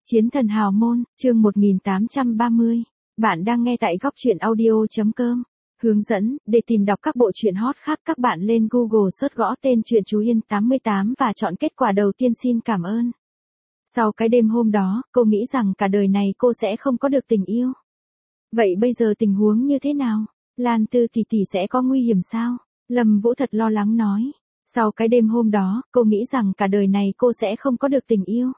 Chiến thần hào môn, chương 1830. Bạn đang nghe tại góc truyện audio.com. Hướng dẫn, để tìm đọc các bộ truyện hot khác các bạn lên Google search gõ tên truyện Chú Yên 88 và chọn kết quả đầu tiên. Xin cảm ơn. Sau cái đêm hôm đó, cô nghĩ rằng cả đời này cô sẽ không có được tình yêu. Vậy bây giờ tình huống như thế nào? Lan Tư tỷ tỷ sẽ có nguy hiểm sao? Lâm Vũ thật lo lắng nói. Sau cái đêm hôm đó, cô nghĩ rằng cả đời này cô sẽ không có được tình yêu.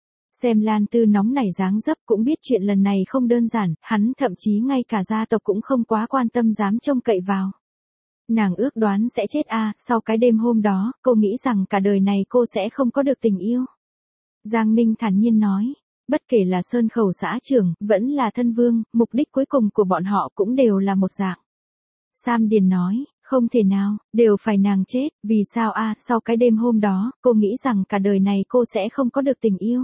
Xem Lan Tư nóng nảy dáng dấp cũng biết chuyện lần này không đơn giản, hắn thậm chí ngay cả gia tộc cũng không quá quan tâm dám trông cậy vào. Nàng ước đoán sẽ chết sau cái đêm hôm đó, cô nghĩ rằng cả đời này cô sẽ không có được tình yêu. Giang Ninh thản nhiên nói, bất kể là Sơn Khẩu xã trưởng, vẫn là thân vương, mục đích cuối cùng của bọn họ cũng đều là một dạng. Sam Điền nói, không thể nào, đều phải nàng chết, vì sao sau cái đêm hôm đó, cô nghĩ rằng cả đời này cô sẽ không có được tình yêu.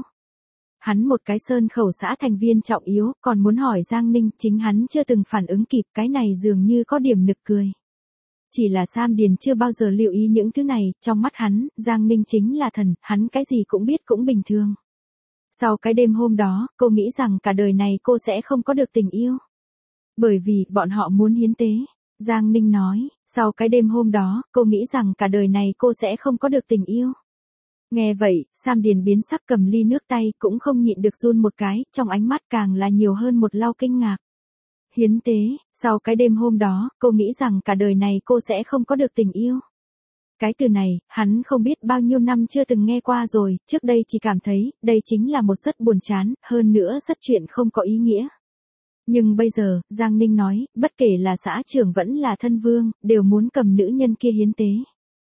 Hắn một cái Sơn Khẩu xã thành viên trọng yếu, còn muốn hỏi Giang Ninh, chính hắn chưa từng phản ứng kịp, cái này dường như có điểm nực cười. Chỉ là Sam Điền chưa bao giờ lưu ý những thứ này, trong mắt hắn, Giang Ninh chính là thần, hắn cái gì cũng biết cũng bình thường. Sau cái đêm hôm đó, cô nghĩ rằng cả đời này cô sẽ không có được tình yêu. Bởi vì, bọn họ muốn hiến tế. Giang Ninh nói, sau cái đêm hôm đó, cô nghĩ rằng cả đời này cô sẽ không có được tình yêu. Nghe vậy, Sam Điền biến sắc cầm ly nước tay cũng không nhịn được run một cái, trong ánh mắt càng là nhiều hơn một lau kinh ngạc. Hiến tế, sau cái đêm hôm đó, cô nghĩ rằng cả đời này cô sẽ không có được tình yêu. Cái từ này, hắn không biết bao nhiêu năm chưa từng nghe qua rồi, trước đây chỉ cảm thấy, đây chính là một rất buồn chán, hơn nữa rất chuyện không có ý nghĩa. Nhưng bây giờ, Giang Ninh nói, bất kể là xã trưởng vẫn là thân vương, đều muốn cầm nữ nhân kia hiến tế.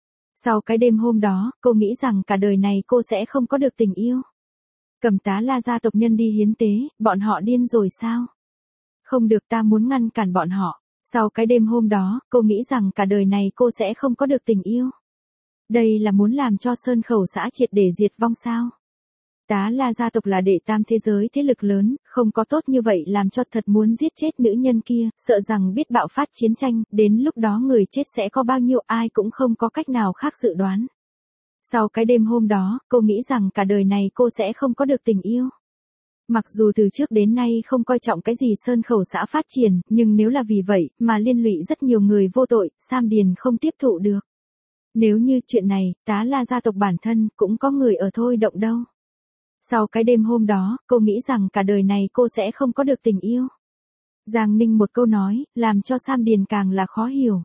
Sau cái đêm hôm đó, cô nghĩ rằng cả đời này cô sẽ không có được tình yêu. Cầm Tá La gia tộc nhân đi hiến tế, bọn họ điên rồi sao? Không được, ta muốn ngăn cản bọn họ. Sau cái đêm hôm đó, cô nghĩ rằng cả đời này cô sẽ không có được tình yêu. Đây là muốn làm cho Sơn Khẩu xã triệt để diệt vong sao? Tá La gia tộc là đệ tam thế giới thế lực lớn, không có tốt như vậy làm cho thật muốn giết chết nữ nhân kia, sợ rằng biết bạo phát chiến tranh, đến lúc đó người chết sẽ có bao nhiêu ai cũng không có cách nào khác dự đoán. Sau cái đêm hôm đó, cô nghĩ rằng cả đời này cô sẽ không có được tình yêu. Mặc dù từ trước đến nay không coi trọng cái gì Sơn Khẩu xã phát triển, nhưng nếu là vì vậy mà liên lụy rất nhiều người vô tội, Sam Điền không tiếp thụ được. Nếu như chuyện này, Tá La gia tộc bản thân cũng có người ở thôi động đâu. Sau cái đêm hôm đó, cô nghĩ rằng cả đời này cô sẽ không có được tình yêu. Giang Ninh một câu nói, làm cho Sam Điền càng là khó hiểu.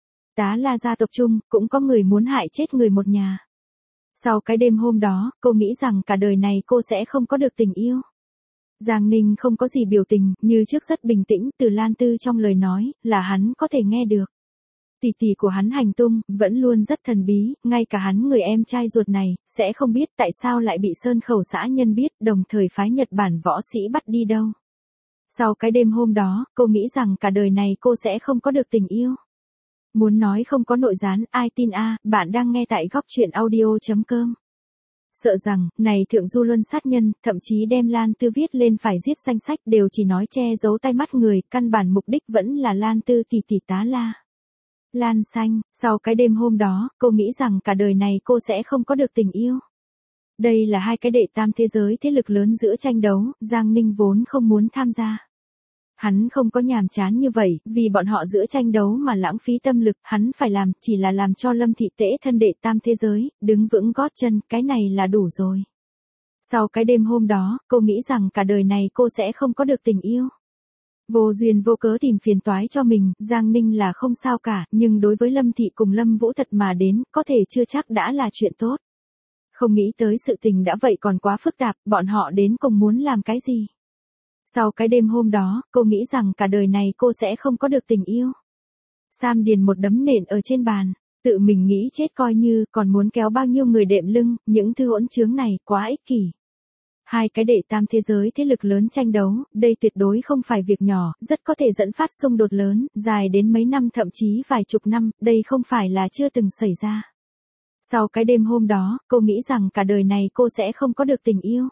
Tá La gia tộc chung, cũng có người muốn hại chết người một nhà. Sau cái đêm hôm đó, cô nghĩ rằng cả đời này cô sẽ không có được tình yêu. Giang Ninh không có gì biểu tình, như trước rất bình tĩnh, từ Lan Tư trong lời nói, là hắn có thể nghe được. Tỷ tỷ của hắn hành tung, vẫn luôn rất thần bí, ngay cả hắn người em trai ruột này, sẽ không biết tại sao lại bị Sơn Khẩu xã nhân biết, đồng thời phái Nhật Bản võ sĩ bắt đi đâu. Sau cái đêm hôm đó, cô nghĩ rằng cả đời này cô sẽ không có được tình yêu. Muốn nói không có nội gián, ai tin bạn đang nghe tại góc truyện audio.com. Sợ rằng, này thượng du luân sát nhân, thậm chí đem Lan Tư viết lên phải giết danh sách đều chỉ nói che giấu tay mắt người, căn bản mục đích vẫn là Lan Tư tỷ tỷ Tá La. Lan Xanh, sau cái đêm hôm đó, cô nghĩ rằng cả đời này cô sẽ không có được tình yêu. Đây là hai cái đệ tam thế giới thế lực lớn giữa tranh đấu, Giang Ninh vốn không muốn tham gia. Hắn không có nhàm chán như vậy, vì bọn họ giữa tranh đấu mà lãng phí tâm lực, hắn phải làm, chỉ là làm cho Lâm Thị Tễ thân đệ tam thế giới, đứng vững gót chân, cái này là đủ rồi. Sau cái đêm hôm đó, cô nghĩ rằng cả đời này cô sẽ không có được tình yêu. Vô duyên vô cớ tìm phiền toái cho mình, Giang Ninh là không sao cả, nhưng đối với Lâm Thị cùng Lâm Vũ thật mà đến, có thể chưa chắc đã là chuyện tốt. Không nghĩ tới sự tình đã vậy còn quá phức tạp, bọn họ đến cùng muốn làm cái gì. Sau cái đêm hôm đó, cô nghĩ rằng cả đời này cô sẽ không có được tình yêu. Sam Điền một đấm nện ở trên bàn, tự mình nghĩ chết coi như, còn muốn kéo bao nhiêu người đệm lưng, những thứ hỗn trướng này, quá ích kỷ. Hai cái đệ tam thế giới thế lực lớn tranh đấu, đây tuyệt đối không phải việc nhỏ, rất có thể dẫn phát xung đột lớn, dài đến mấy năm thậm chí vài chục năm, đây không phải là chưa từng xảy ra. Sau cái đêm hôm đó, cô nghĩ rằng cả đời này cô sẽ không có được tình yêu.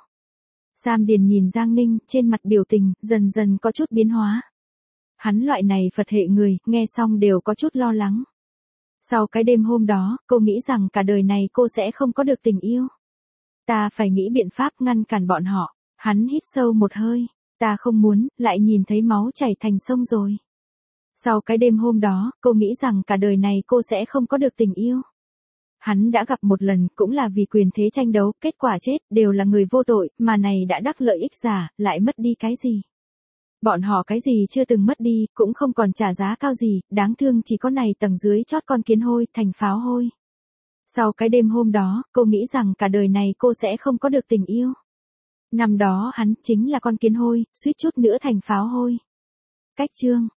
Sam Điền nhìn Giang Ninh, trên mặt biểu tình, dần dần có chút biến hóa. Hắn loại này Phật hệ người, nghe xong đều có chút lo lắng. Sau cái đêm hôm đó, cô nghĩ rằng cả đời này cô sẽ không có được tình yêu. Ta phải nghĩ biện pháp ngăn cản bọn họ. Hắn hít sâu một hơi, ta không muốn, lại nhìn thấy máu chảy thành sông rồi. Sau cái đêm hôm đó, cô nghĩ rằng cả đời này cô sẽ không có được tình yêu. Hắn đã gặp một lần, cũng là vì quyền thế tranh đấu, kết quả chết, đều là người vô tội, mà này đã đắc lợi ích giả, lại mất đi cái gì. Bọn họ cái gì chưa từng mất đi, cũng không còn trả giá cao gì, đáng thương chỉ có này tầng dưới chót con kiến hôi, thành pháo hôi. Sau cái đêm hôm đó, cô nghĩ rằng cả đời này cô sẽ không có được tình yêu. Năm đó hắn chính là con kiến hôi, suýt chút nữa thành pháo hôi. Cách chương